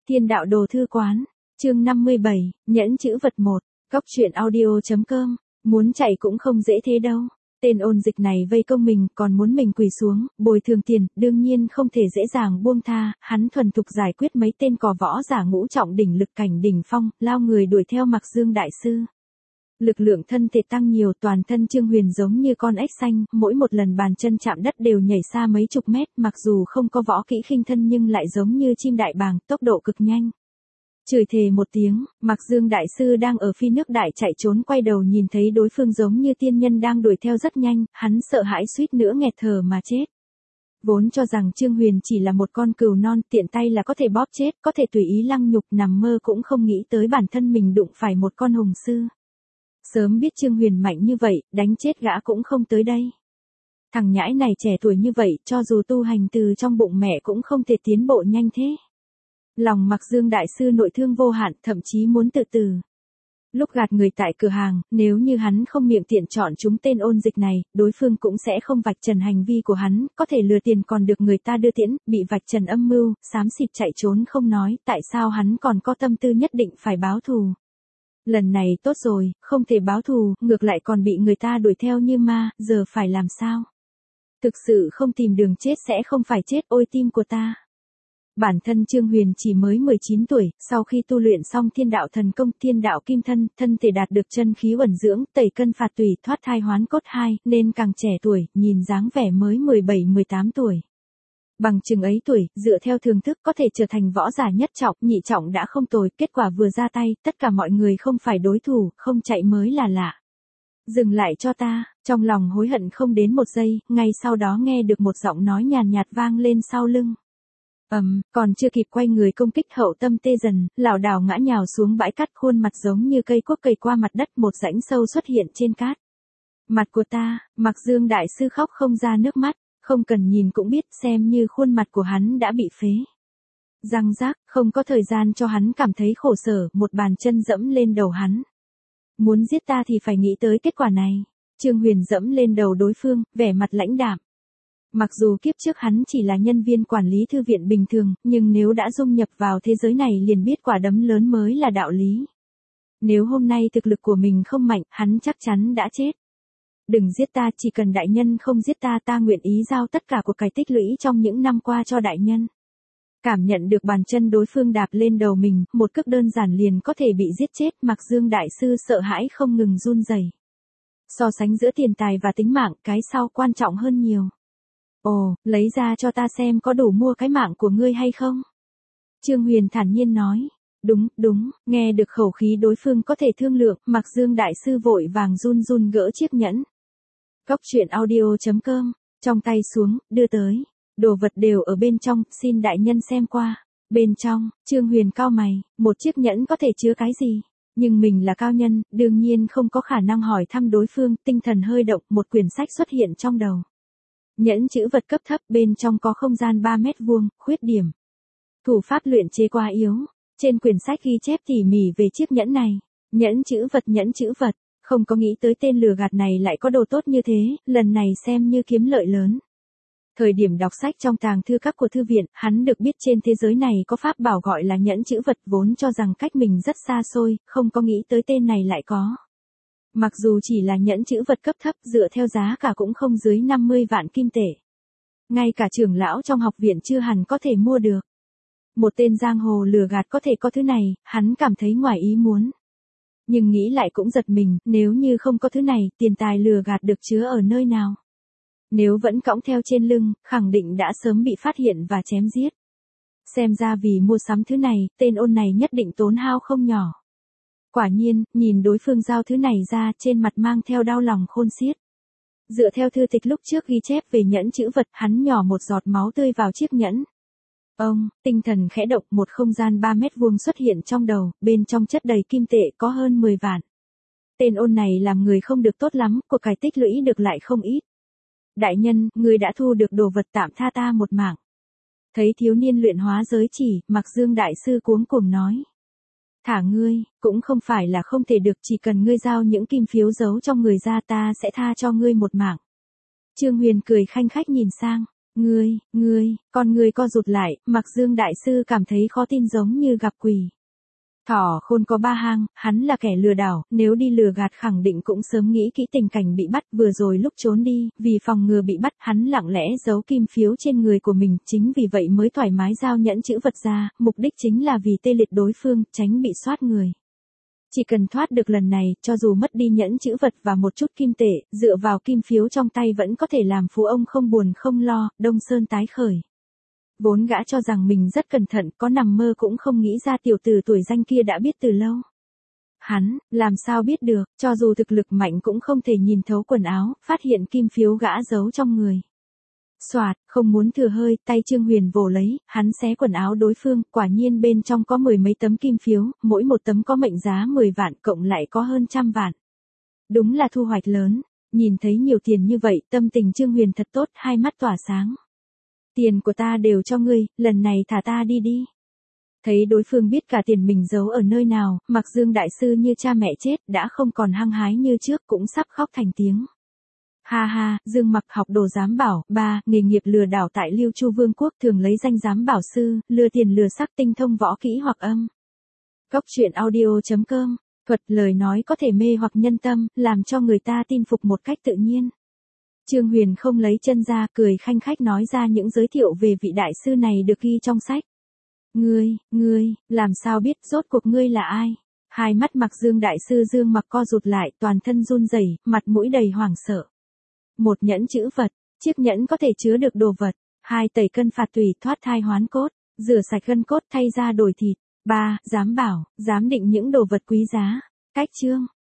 Thiên đạo đồ thư quán, chương 57, nhẫn chữ vật 1, Cóc truyện audio.com, muốn chạy cũng không dễ thế đâu. Tên ôn dịch này vây công mình còn muốn mình quỳ xuống, bồi thường tiền, đương nhiên không thể dễ dàng buông tha, hắn thuần thục giải quyết mấy tên cò võ giả ngũ trọng đỉnh lực cảnh đỉnh phong, lao người đuổi theo Mặc Dương đại sư. Lực lượng thân thể tăng nhiều, toàn thân Trương Huyền giống như con ếch xanh, mỗi một lần bàn chân chạm đất đều nhảy xa mấy chục mét, mặc dù không có võ kỹ khinh thân nhưng lại giống như chim đại bàng, tốc độ cực nhanh. Chửi thề một tiếng, Mặc Dương đại sư đang ở phi nước đại chạy trốn quay đầu nhìn thấy đối phương giống như tiên nhân đang đuổi theo rất nhanh, hắn sợ hãi suýt nữa nghẹt thở mà chết. Vốn cho rằng Trương Huyền chỉ là một con cừu non tiện tay là có thể bóp chết, có thể tùy ý lăng nhục, nằm mơ cũng không nghĩ tới bản thân mình đụng phải một con hùng sư. Sớm biết Trương Huyền mạnh như vậy, đánh chết gã cũng không tới đây. Thằng nhãi này trẻ tuổi như vậy, cho dù tu hành từ trong bụng mẹ cũng không thể tiến bộ nhanh thế. Lòng Mặc Dương đại sư nội thương vô hạn, thậm chí muốn tự tử. Lúc gạt người tại cửa hàng, nếu như hắn không miệng tiện chọn chúng tên ôn dịch này, đối phương cũng sẽ không vạch trần hành vi của hắn, có thể lừa tiền còn được người ta đưa tiễn, bị vạch trần âm mưu, xám xịt chạy trốn không nói, tại sao hắn còn có tâm tư nhất định phải báo thù. Lần này tốt rồi, không thể báo thù, ngược lại còn bị người ta đuổi theo như ma, giờ phải làm sao? Thực sự không tìm đường chết sẽ không phải chết, ôi tim của ta. Bản thân Trương Huyền chỉ mới 19 tuổi, sau khi tu luyện xong thiên đạo thần công, thiên đạo kim thân, thân thể đạt được chân khí uẩn dưỡng, tẩy cân phạt tùy, thoát thai hoán cốt 2, nên càng trẻ tuổi, nhìn dáng vẻ mới 17-18 tuổi. Bằng chừng ấy tuổi, dựa theo thường thức có thể trở thành võ giả nhất trọng, nhị trọng đã không tồi, kết quả vừa ra tay, tất cả mọi người không phải đối thủ, không chạy mới là lạ. Dừng lại cho ta, trong lòng hối hận không đến một giây, ngay sau đó nghe được một giọng nói nhàn nhạt vang lên sau lưng. Còn chưa kịp quay người công kích hậu tâm tê dần, lảo đảo ngã nhào xuống bãi cát, khuôn mặt giống như cây cuốc cày qua mặt đất, một rãnh sâu xuất hiện trên cát. Mặt của ta, Mặc Dương đại sư khóc không ra nước mắt. Không cần nhìn cũng biết, xem như khuôn mặt của hắn đã bị phế. Răng rác, không có thời gian cho hắn cảm thấy khổ sở, một bàn chân dẫm lên đầu hắn. Muốn giết ta thì phải nghĩ tới kết quả này. Trương Huyền dẫm lên đầu đối phương, vẻ mặt lãnh đạm. Mặc dù kiếp trước hắn chỉ là nhân viên quản lý thư viện bình thường, nhưng nếu đã dung nhập vào thế giới này liền biết quả đấm lớn mới là đạo lý. Nếu hôm nay thực lực của mình không mạnh, hắn chắc chắn đã chết. Đừng giết ta, chỉ cần đại nhân không giết ta, ta nguyện ý giao tất cả của cải tích lũy trong những năm qua cho đại nhân. Cảm nhận được bàn chân đối phương đạp lên đầu mình, một cước đơn giản liền có thể bị giết chết, Mặc Dương đại sư sợ hãi không ngừng run rẩy. So sánh giữa tiền tài và tính mạng, cái sau quan trọng hơn nhiều. Ồ, lấy ra cho ta xem có đủ mua cái mạng của ngươi hay không? Trương Huyền thản nhiên nói. Đúng, nghe được khẩu khí đối phương có thể thương lượng, Mặc Dương đại sư vội vàng run run gỡ chiếc nhẫn. Cóc truyện audio.com, trong tay xuống, đưa tới. Đồ vật đều ở bên trong, xin đại nhân xem qua. Bên trong, Trương Huyền cau mày, một chiếc nhẫn có thể chứa cái gì? Nhưng mình là cao nhân, đương nhiên không có khả năng hỏi thăm đối phương, tinh thần hơi động, một quyển sách xuất hiện trong đầu. Nhẫn chữ vật cấp thấp, bên trong có không gian 3 mét vuông, khuyết điểm. Thủ pháp luyện chế quá yếu. Trên quyển sách ghi chép tỉ mỉ về chiếc nhẫn này. Nhẫn chữ vật. Không có nghĩ tới tên lừa gạt này lại có đồ tốt như thế, lần này xem như kiếm lợi lớn. Thời điểm đọc sách trong tàng thư các của thư viện, hắn được biết trên thế giới này có pháp bảo gọi là nhẫn chữ vật, vốn cho rằng cách mình rất xa xôi, không có nghĩ tới tên này lại có. Mặc dù chỉ là nhẫn chữ vật cấp thấp, dựa theo giá cả cũng không dưới 50 vạn kim tệ. Ngay cả trưởng lão trong học viện chưa hẳn có thể mua được. Một tên giang hồ lừa gạt có thể có thứ này, hắn cảm thấy ngoài ý muốn. Nhưng nghĩ lại cũng giật mình, nếu như không có thứ này, tiền tài lừa gạt được chứa ở nơi nào? Nếu vẫn cõng theo trên lưng, khẳng định đã sớm bị phát hiện và chém giết. Xem ra vì mua sắm thứ này, tên ôn này nhất định tốn hao không nhỏ. Quả nhiên, nhìn đối phương giao thứ này ra, trên mặt mang theo đau lòng khôn xiết. Dựa theo thư tịch lúc trước ghi chép về nhẫn chữ vật, hắn nhỏ một giọt máu tươi vào chiếc nhẫn. Tinh thần khẽ động, một không gian 3 mét vuông xuất hiện trong đầu, bên trong chất đầy kim tệ có hơn 10 vạn. Tên ôn này làm người không được tốt lắm, của cải tích lũy được lại không ít. Đại nhân, người đã thu được đồ vật, tạm tha ta một mạng. Thấy thiếu niên luyện hóa giới chỉ, Mặc Dương đại sư cuống cuồng nói. Thả ngươi, cũng không phải là không thể được, chỉ cần ngươi giao những kim phiếu giấu trong người ra ta sẽ tha cho ngươi một mạng. Trương Huyền cười khanh khách nhìn sang. Con người co rụt lại, Mặc Dương đại sư cảm thấy khó tin giống như gặp quỷ. Thỏ khôn có ba hang, hắn là kẻ lừa đảo, nếu đi lừa gạt khẳng định cũng sớm nghĩ kỹ tình cảnh bị bắt, vừa rồi lúc trốn đi, vì phòng ngừa bị bắt, hắn lặng lẽ giấu kim phiếu trên người của mình, chính vì vậy mới thoải mái giao nhẫn chữ vật ra, mục đích chính là vì tê liệt đối phương, tránh bị soát người. Chỉ cần thoát được lần này, cho dù mất đi nhẫn chữ vật và một chút kim tệ, dựa vào kim phiếu trong tay vẫn có thể làm phú ông không buồn không lo, Đông Sơn tái khởi. Vốn gã cho rằng mình rất cẩn thận, có nằm mơ cũng không nghĩ ra tiểu tử tuổi danh kia đã biết từ lâu. Hắn, làm sao biết được, cho dù thực lực mạnh cũng không thể nhìn thấu quần áo, phát hiện kim phiếu gã giấu trong người. Soạt, không muốn thừa hơi, tay Trương Huyền vồ lấy, hắn xé quần áo đối phương, quả nhiên bên trong có 10 mấy tấm kim phiếu, mỗi một tấm có mệnh giá 10 vạn, cộng lại có hơn 100 vạn. Đúng là thu hoạch lớn, nhìn thấy nhiều tiền như vậy, tâm tình Trương Huyền thật tốt, hai mắt tỏa sáng. Tiền của ta đều cho ngươi, lần này thả ta đi đi. Thấy đối phương biết cả tiền mình giấu ở nơi nào, Mặc Dương đại sư như cha mẹ chết, đã không còn hăng hái như trước, cũng sắp khóc thành tiếng. Ha ha, Dương Mặc học đồ giám bảo, nghề nghiệp lừa đảo tại Liêu Chu Vương quốc, thường lấy danh giám bảo sư, lừa tiền lừa sắc, tinh thông võ kỹ hoặc âm. Cốc truyện audio.com, thuật lời nói có thể mê hoặc nhân tâm, làm cho người ta tin phục một cách tự nhiên. Trương Huyền không lấy chân ra, cười khanh khách nói ra những giới thiệu về vị đại sư này được ghi trong sách. Ngươi, làm sao biết rốt cuộc ngươi là ai? Hai mắt Mặc Dương đại sư Dương Mặc co rụt lại, toàn thân run rẩy, mặt mũi đầy hoảng sợ. Một nhẫn chữ vật, chiếc nhẫn có thể chứa được đồ vật. 2 tẩy cân phạt tùy, thoát thai hoán cốt, rửa sạch gân cốt thay da đổi thịt. 3 giám bảo, giám định những đồ vật quý giá. Cách chương